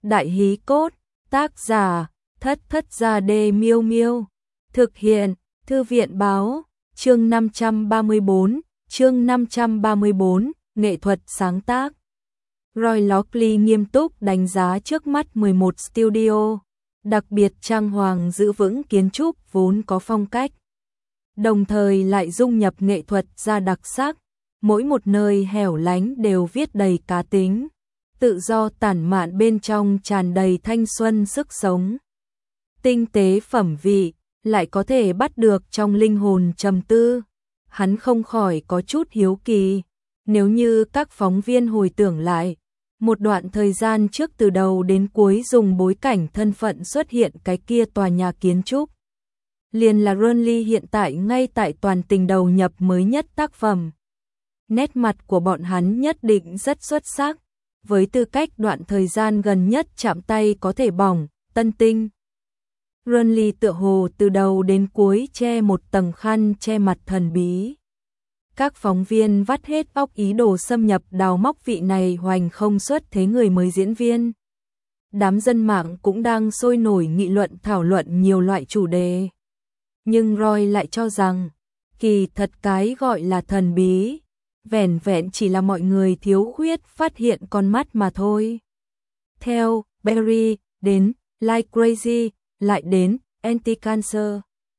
Đại hí cốt, tác giả, Thất Thất Gia Đê Miêu Miêu. Thực hiện, Thư viện báo, chương 534, nghệ thuật sáng tác. Roy Lockley nghiêm túc đánh giá trước mắt 11 studio, đặc biệt trang hoàng giữ vững kiến trúc vốn có phong cách, đồng thời lại dung nhập nghệ thuật ra đặc sắc, mỗi một nơi hẻo lánh đều viết đầy cá tính, tự do tản mạn bên trong tràn đầy thanh xuân sức sống. Tinh tế phẩm vị, lại có thể bắt được trong linh hồn trầm tư. Hắn không khỏi có chút hiếu kỳ, nếu như các phóng viên hồi tưởng lại, một đoạn thời gian trước từ đầu đến cuối dùng bối cảnh thân phận xuất hiện cái kia tòa nhà kiến trúc. Liền là Burnley hiện tại ngay tại toàn tình đầu nhập mới nhất tác phẩm. Nét mặt của bọn hắn nhất định rất xuất sắc, với tư cách đoạn thời gian gần nhất chạm tay có thể bỏng, tân tinh. Burnley tựa hồ từ đầu đến cuối che một tầng khăn che mặt thần bí. Các phóng viên vắt hết óc ý đồ xâm nhập đào móc vị này hoành không xuất thế người mới diễn viên. Đám dân mạng cũng đang sôi nổi nghị luận thảo luận nhiều loại chủ đề. Nhưng Roy lại cho rằng, kỳ thật cái gọi là thần bí, vẻn vẹn chỉ là mọi người thiếu khuyết phát hiện con mắt mà thôi. Theo Barry đến Like Crazy, lại đến Anti-Cancer.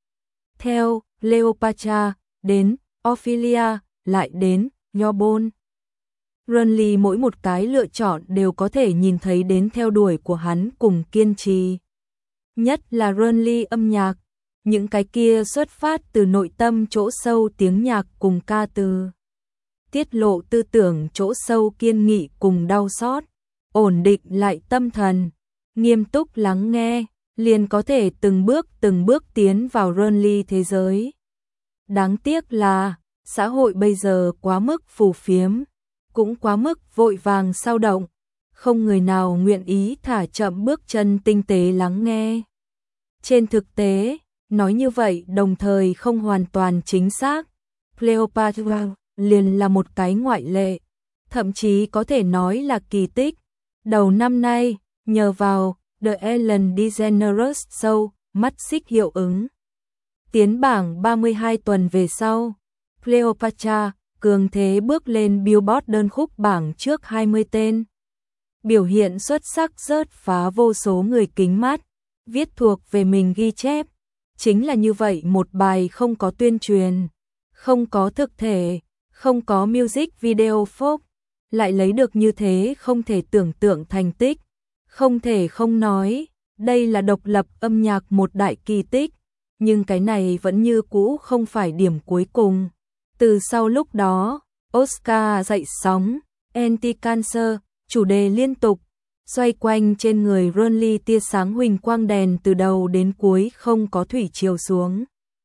Theo Cleopatra đến Ophelia, lại đến Newborn. Burnley mỗi một cái lựa chọn đều có thể nhìn thấy đến theo đuổi của hắn cùng kiên trì. Nhất là Burnley âm nhạc, những cái kia xuất phát từ nội tâm chỗ sâu tiếng nhạc cùng ca từ. Tiết lộ tư tưởng chỗ sâu kiên nghị cùng đau xót, ổn định lại tâm thần, nghiêm túc lắng nghe, liền có thể từng bước tiến vào Burnley thế giới. Đáng tiếc là, xã hội bây giờ quá mức phù phiếm, cũng quá mức vội vàng sao động, không người nào nguyện ý thả chậm bước chân tinh tế lắng nghe. Trên thực tế, nói như vậy đồng thời không hoàn toàn chính xác, Cleopatra liền là một cái ngoại lệ, thậm chí có thể nói là kỳ tích. Đầu năm nay, nhờ vào The Ellen DeGeneres Show, mắt xích hiệu ứng, tiến bảng 32 tuần về sau, Cleopatra cường thế bước lên Billboard đơn khúc bảng trước 20 tên. Biểu hiện xuất sắc rớt phá vô số người kính mắt, viết thuộc về mình ghi chép. Chính là như vậy một bài không có tuyên truyền, không có thực thể, không có music video folk, lại lấy được như thế không thể tưởng tượng thành tích. Không thể không nói, đây là độc lập âm nhạc một đại kỳ tích, nhưng cái này vẫn như cũ không phải điểm cuối cùng. Từ sau lúc đó, Oscar dậy sóng, Anti-Cancer, chủ đề liên tục, xoay quanh trên người Burnley tia sáng huỳnh quang đèn từ đầu đến cuối không có thủy chiều xuống.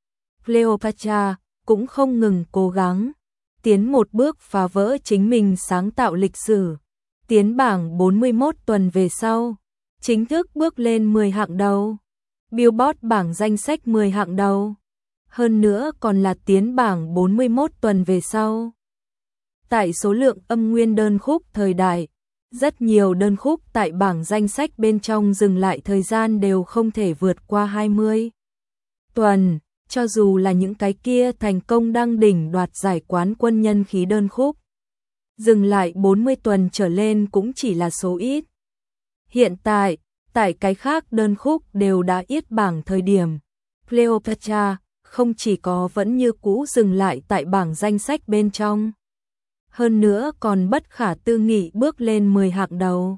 Cleopatra cũng không ngừng cố gắng, tiến một bước phá vỡ chính mình sáng tạo lịch sử. Tiến bảng 41 tuần về sau, chính thức bước lên 10 hạng đầu. Billboard bảng danh sách 10 hạng đầu. Hơn nữa còn là tiến bảng 41 tuần về sau. Tại số lượng âm nguyên đơn khúc thời đại, rất nhiều đơn khúc tại bảng danh sách bên trong dừng lại thời gian đều không thể vượt qua 20 tuần, cho dù là những cái kia thành công đăng đỉnh đoạt giải quán quân nhân khí đơn khúc. Dừng lại 40 tuần trở lên cũng chỉ là số ít. Hiện tại, tại cái khác đơn khúc đều đã yết bảng thời điểm, Cleopatra không chỉ có vẫn như cũ dừng lại tại bảng danh sách bên trong, hơn nữa còn bất khả tư nghị bước lên 10 hạng đầu.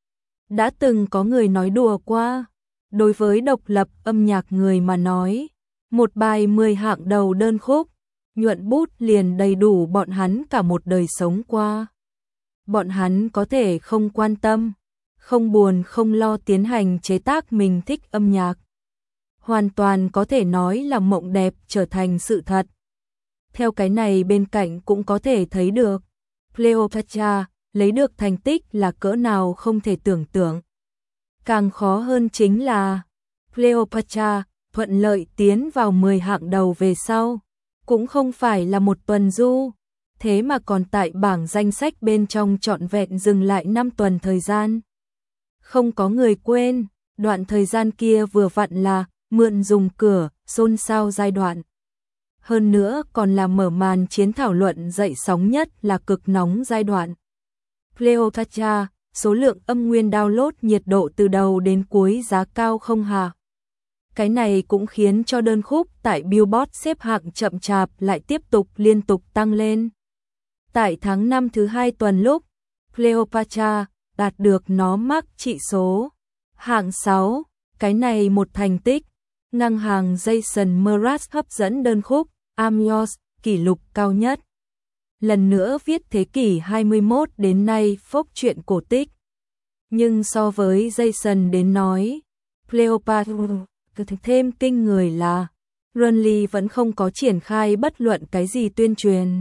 Đã từng có người nói đùa qua, đối với độc lập âm nhạc người mà nói, một bài 10 hạng đầu đơn khúc, nhuận bút liền đầy đủ bọn hắn cả một đời sống qua. Bọn hắn có thể không quan tâm, không buồn không lo tiến hành chế tác mình thích âm nhạc. Hoàn toàn có thể nói là mộng đẹp trở thành sự thật. Theo cái này bên cạnh cũng có thể thấy được, Cleopatra lấy được thành tích là cỡ nào không thể tưởng tượng. Càng khó hơn chính là, Cleopatra thuận lợi tiến vào 10 hạng đầu về sau, cũng không phải là một tuần du, thế mà còn tại bảng danh sách bên trong trọn vẹn dừng lại 5 tuần thời gian. Không có người quên, đoạn thời gian kia vừa vặn là mượn dùng cửa, xôn xao giai đoạn. Hơn nữa còn là mở màn chiến thảo luận dậy sóng nhất là cực nóng giai đoạn. Cleopatra, số lượng âm nguyên download nhiệt độ từ đầu đến cuối giá cao không hạ. Cái này cũng khiến cho đơn khúc tại Billboard xếp hạng chậm chạp lại tiếp tục liên tục tăng lên. Tại tháng 5 thứ 2 tuần lúc, Cleopatra đạt được nó mắc trị số hạng 6, cái này một thành tích, ngang hàng Jason Mraz hấp dẫn đơn khúc I'm Yours, kỷ lục cao nhất. Lần nữa viết thế kỷ 21 đến nay phốc chuyện cổ tích. Nhưng so với Jason đến nói, Cleopatra thêm kinh người là Runley vẫn không có triển khai bất luận cái gì tuyên truyền.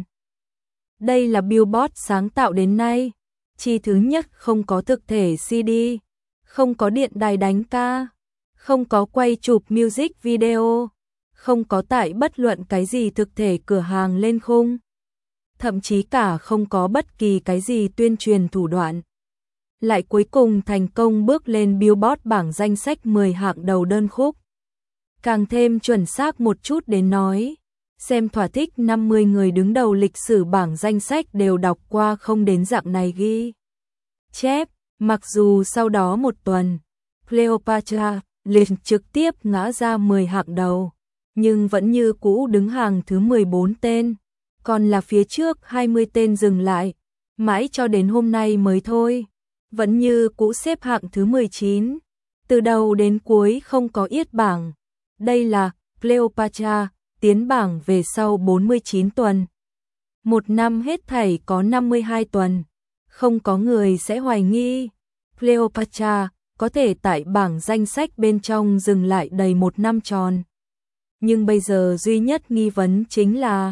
Đây là Billboard sáng tạo đến nay, chi thứ nhất không có thực thể CD, không có điện đài đánh ca, không có quay chụp music video, không có tại bất luận cái gì thực thể cửa hàng lên khung, thậm chí cả không có bất kỳ cái gì tuyên truyền thủ đoạn. Lại cuối cùng thành công bước lên Billboard bảng danh sách 10 hạng đầu đơn khúc. Càng thêm chuẩn xác một chút đến nói, xem thỏa thích 50 người đứng đầu lịch sử bảng danh sách đều đọc qua không đến dạng này ghi chép, mặc dù sau đó một tuần, Cleopatra liền trực tiếp ngã ra 10 hạng đầu, nhưng vẫn như cũ đứng hàng thứ 14 tên, còn là phía trước 20 tên dừng lại, mãi cho đến hôm nay mới thôi, vẫn như cũ xếp hạng thứ 19, từ đầu đến cuối không có yết bảng. Đây là Cleopatra tiến bảng về sau 49 tuần. Một năm hết thảy có 52 tuần, không có người sẽ hoài nghi Cleopatra có thể tại bảng danh sách bên trong dừng lại đầy một năm tròn. Nhưng bây giờ duy nhất nghi vấn chính là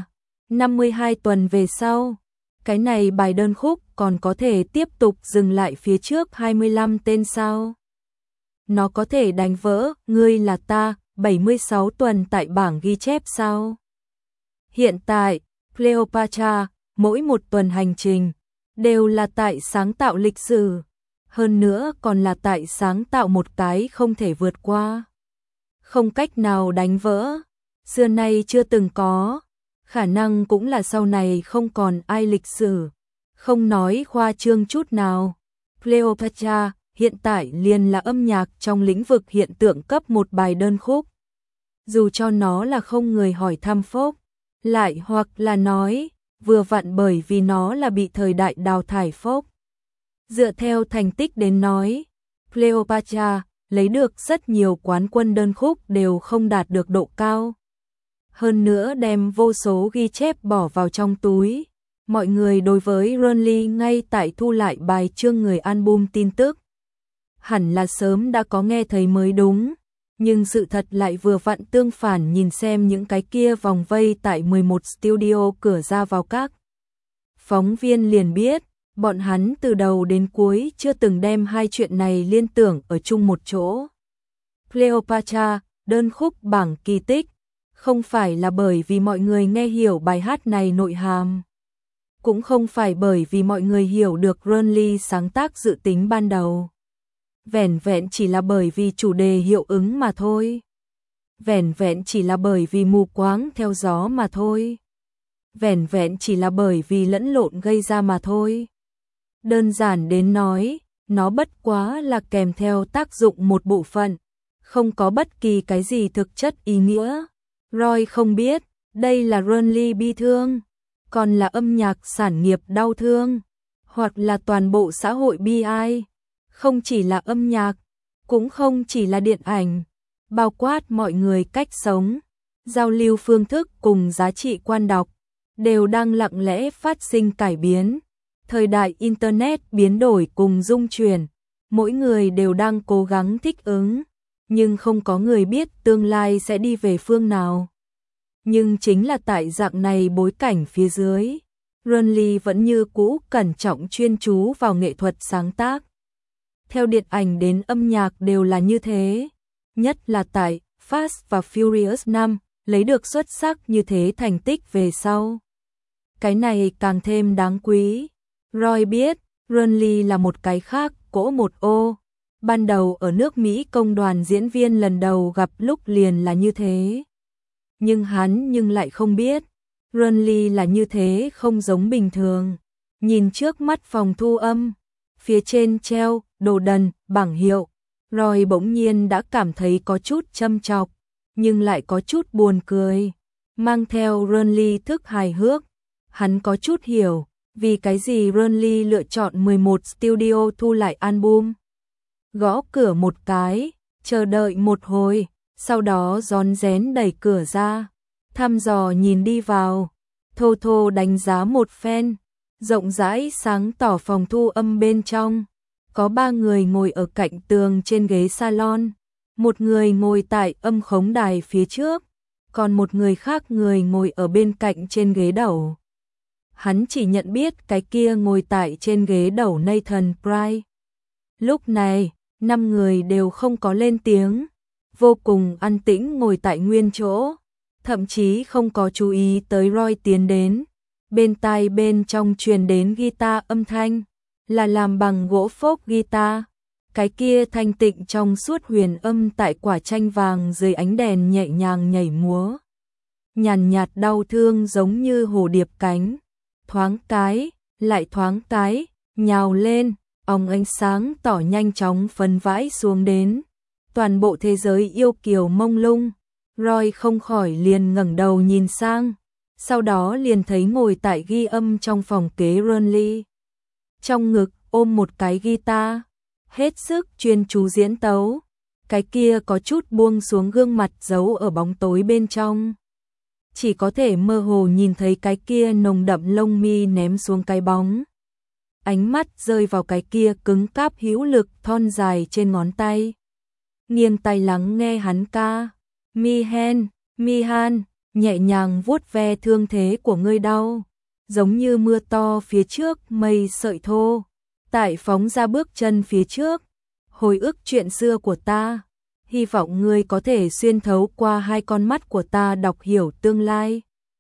52 tuần về sau, cái này bài đơn khúc còn có thể tiếp tục dừng lại phía trước 25 tên sao? Nó có thể đánh vỡ Ngươi là ta 76 tuần tại bảng ghi chép sao? Hiện tại, Cleopatra, mỗi một tuần hành trình, đều là tại sáng tạo lịch sử, hơn nữa còn là tại sáng tạo một cái không thể vượt qua. Không cách nào đánh vỡ, xưa nay chưa từng có, khả năng cũng là sau này không còn ai lịch sử, không nói khoa trương chút nào. Cleopatra hiện tại liền là âm nhạc trong lĩnh vực hiện tượng cấp một bài đơn khúc. Dù cho nó là không người hỏi thăm phốc, lại hoặc là nói, vừa vặn bởi vì nó là bị thời đại đào thải phốc. Dựa theo thành tích đến nói, Cleopatra lấy được rất nhiều quán quân đơn khúc đều không đạt được độ cao. Hơn nữa đem vô số ghi chép bỏ vào trong túi. Mọi người đối với Runley ngay tại thu lại bài chương người album tin tức. Hẳn là sớm đã có nghe thấy mới đúng, nhưng sự thật lại vừa vặn tương phản, nhìn xem những cái kia vòng vây tại 11 studio cửa ra vào các. Phóng viên liền biết, bọn hắn từ đầu đến cuối chưa từng đem hai chuyện này liên tưởng ở chung một chỗ. Cleopatra, đơn khúc bảng kỳ tích, không phải là bởi vì mọi người nghe hiểu bài hát này nội hàm. Cũng không phải bởi vì mọi người hiểu được Runley sáng tác dự tính ban đầu. Vẻn vẹn chỉ là bởi vì chủ đề hiệu ứng mà thôi. Vẻn vẹn chỉ là bởi vì mù quáng theo gió mà thôi. Vẻn vẹn chỉ là bởi vì lẫn lộn gây ra mà thôi. Đơn giản đến nói, nó bất quá là kèm theo tác dụng một bộ phận, không có bất kỳ cái gì thực chất ý nghĩa. Roy không biết, đây là Runley bi thương, còn là âm nhạc sản nghiệp đau thương, hoặc là toàn bộ xã hội bi ai. Không chỉ là âm nhạc, cũng không chỉ là điện ảnh, bao quát mọi người cách sống, giao lưu phương thức cùng giá trị quan đọc, đều đang lặng lẽ phát sinh cải biến. Thời đại Internet biến đổi cùng dung chuyển, mỗi người đều đang cố gắng thích ứng, nhưng không có người biết tương lai sẽ đi về phương nào. Nhưng chính là tại dạng này bối cảnh phía dưới, Runley vẫn như cũ cẩn trọng chuyên chú vào nghệ thuật sáng tác. Theo điện ảnh đến âm nhạc đều là như thế, nhất là tại Fast và Furious 5 lấy được xuất sắc như thế thành tích về sau. Cái này càng thêm đáng quý. Roy biết, Runley là một cái khác, cỗ một ô, Ban đầu ở nước Mỹ công đoàn diễn viên lần đầu gặp lúc liền là như thế. Nhưng hắn lại không biết, Renly là như thế không giống bình thường. Nhìn trước mắt phòng thu âm, phía trên treo đồ đần, bảng hiệu, Roy bỗng nhiên đã cảm thấy có chút châm chọc, nhưng lại có chút buồn cười, mang theo Renly thức hài hước. Hắn có chút hiểu, vì cái gì Renly lựa chọn 11 studio thu lại album. Gõ cửa một cái, chờ đợi một hồi, sau đó rón rén đẩy cửa ra, thăm dò nhìn đi vào, thô thô đánh giá một phen, rộng rãi sáng tỏ phòng thu âm bên trong. Có 3 người ngồi ở cạnh tường trên ghế salon, một người ngồi tại âm khống đài phía trước, còn một người khác ngồi ở bên cạnh trên ghế đầu. Hắn chỉ nhận biết cái kia ngồi tại trên ghế đầu Nathan Pryce. Lúc này, 5 người đều không có lên tiếng, vô cùng an tĩnh ngồi tại nguyên chỗ, thậm chí không có chú ý tới Roy tiến đến. Bên tai bên trong truyền đến guitar âm thanh, là làm bằng gỗ phốc guitar. Cái kia thanh tịnh trong suốt huyền âm tại quả tranh vàng dưới ánh đèn nhẹ nhàng nhảy múa. Nhàn nhạt đau thương giống như hồ điệp cánh, thoáng cái, lại thoáng cái, nhào lên, óng ánh sáng tỏ nhanh chóng phân vãi xuống đến. Toàn bộ thế giới yêu kiều mông lung, Roy không khỏi liền ngẩng đầu nhìn sang, sau đó liền thấy ngồi tại ghi âm trong phòng kế Renly. Trong ngực ôm một cái guitar, hết sức chuyên chú diễn tấu, cái kia có chút buông xuống gương mặt giấu ở bóng tối bên trong. Chỉ có thể mơ hồ nhìn thấy cái kia nồng đậm lông mi ném xuống cái bóng. Ánh mắt rơi vào cái kia cứng cáp hữu lực thon dài trên ngón tay. Nghiêng tai lắng nghe hắn ca, Mihan, nhẹ nhàng vuốt ve thương thế của ngươi đau, giống như mưa to phía trước mây sợi thô, tại phóng ra bước chân phía trước, hồi ức chuyện xưa của ta, hy vọng ngươi có thể xuyên thấu qua 2 con mắt của ta đọc hiểu tương lai.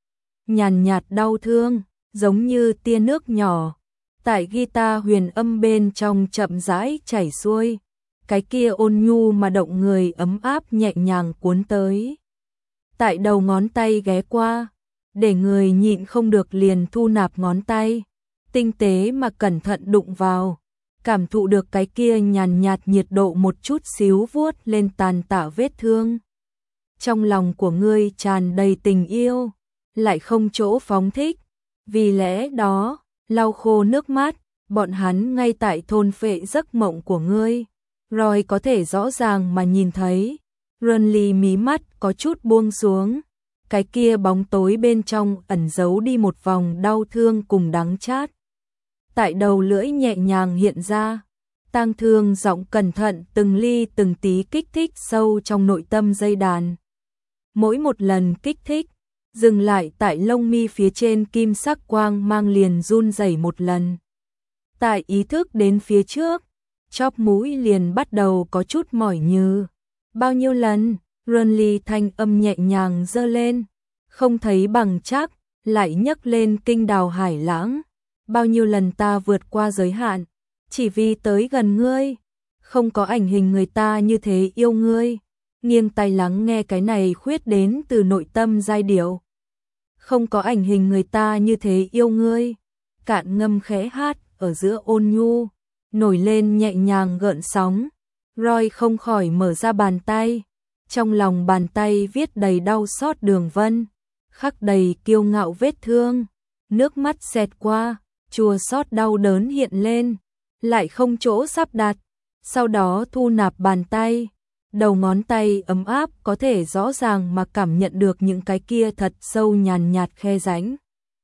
Nhàn nhạt đau thương, giống như tia nước nhỏ, tại guitar huyền âm bên trong chậm rãi chảy xuôi, cái kia ôn nhu mà động người ấm áp nhẹ nhàng cuốn tới. Tại đầu ngón tay ghé qua, để người nhịn không được liền thu nạp ngón tay, tinh tế mà cẩn thận đụng vào, cảm thụ được cái kia nhàn nhạt nhiệt độ một chút xíu vuốt lên tàn tạ vết thương. Trong lòng của ngươi tràn đầy tình yêu, lại không chỗ phóng thích, vì lẽ đó, lau khô nước mắt, bọn hắn ngay tại thôn phệ giấc mộng của ngươi. Roy có thể rõ ràng mà nhìn thấy, Renly mí mắt có chút buông xuống, cái kia bóng tối bên trong ẩn giấu đi một vòng đau thương cùng đắng chát. Tại đầu lưỡi nhẹ nhàng hiện ra, tang thương giọng cẩn thận từng ly từng tí kích thích sâu trong nội tâm dây đàn. Mỗi một lần kích thích, dừng lại tại lông mi phía trên kim sắc quang mang liền run rẩy một lần. Tại ý thức đến phía trước, chóp mũi liền bắt đầu có chút mỏi nhừ. Bao nhiêu lần, Renly thanh âm nhẹ nhàng giơ lên, không thấy bằng chắc, lại nhấc lên kinh đào hải lãng. Bao nhiêu lần ta vượt qua giới hạn, chỉ vì tới gần ngươi, không có ảnh hình người ta như thế yêu ngươi. Nghiêng tai lắng nghe cái này khuyết đến từ nội tâm giai điệu. Không có ảnh hình người ta như thế yêu ngươi. Cạn ngâm khẽ hát ở giữa ôn nhu, nổi lên nhẹ nhàng gợn sóng. Roy không khỏi mở ra bàn tay, trong lòng bàn tay viết đầy đau xót đường vân, khắc đầy kiêu ngạo vết thương. Nước mắt xẹt qua, chua xót đau đớn hiện lên, lại không chỗ sắp đặt. Sau đó thu nạp bàn tay, đầu ngón tay ấm áp có thể rõ ràng mà cảm nhận được những cái kia thật sâu nhàn nhạt khe rãnh.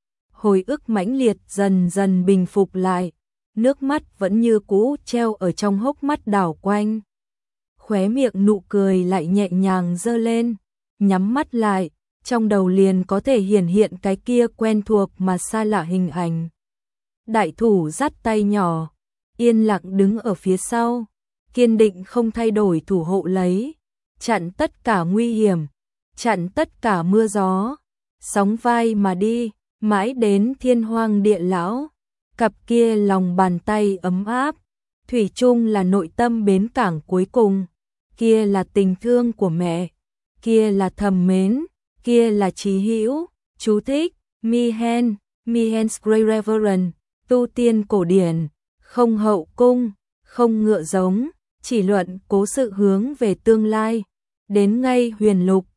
Hồi ức mãnh liệt dần dần bình phục lại, nước mắt vẫn như cũ treo ở trong hốc mắt đảo quanh. Khóe miệng nụ cười lại nhẹ nhàng giơ lên, nhắm mắt lại, trong đầu liền có thể hiển hiện cái kia quen thuộc mà xa lạ hình ảnh. Đại thủ dắt tay nhỏ, yên lặng đứng ở phía sau, kiên định không thay đổi thủ hộ lấy, chặn tất cả nguy hiểm, chặn tất cả mưa gió, sóng vai mà đi, mãi đến thiên hoang địa lão. Cặp kia lòng bàn tay ấm áp, thủy chung là nội tâm bến cảng cuối cùng, kia là tình thương của mẹ, kia là thầm mến, kia là chí hữu. Chú thích: Mihen's Great Reverend, tu tiên cổ điển, không hậu cung, không ngựa giống, chỉ luận cố sự hướng về tương lai. Đến ngay huyền lục,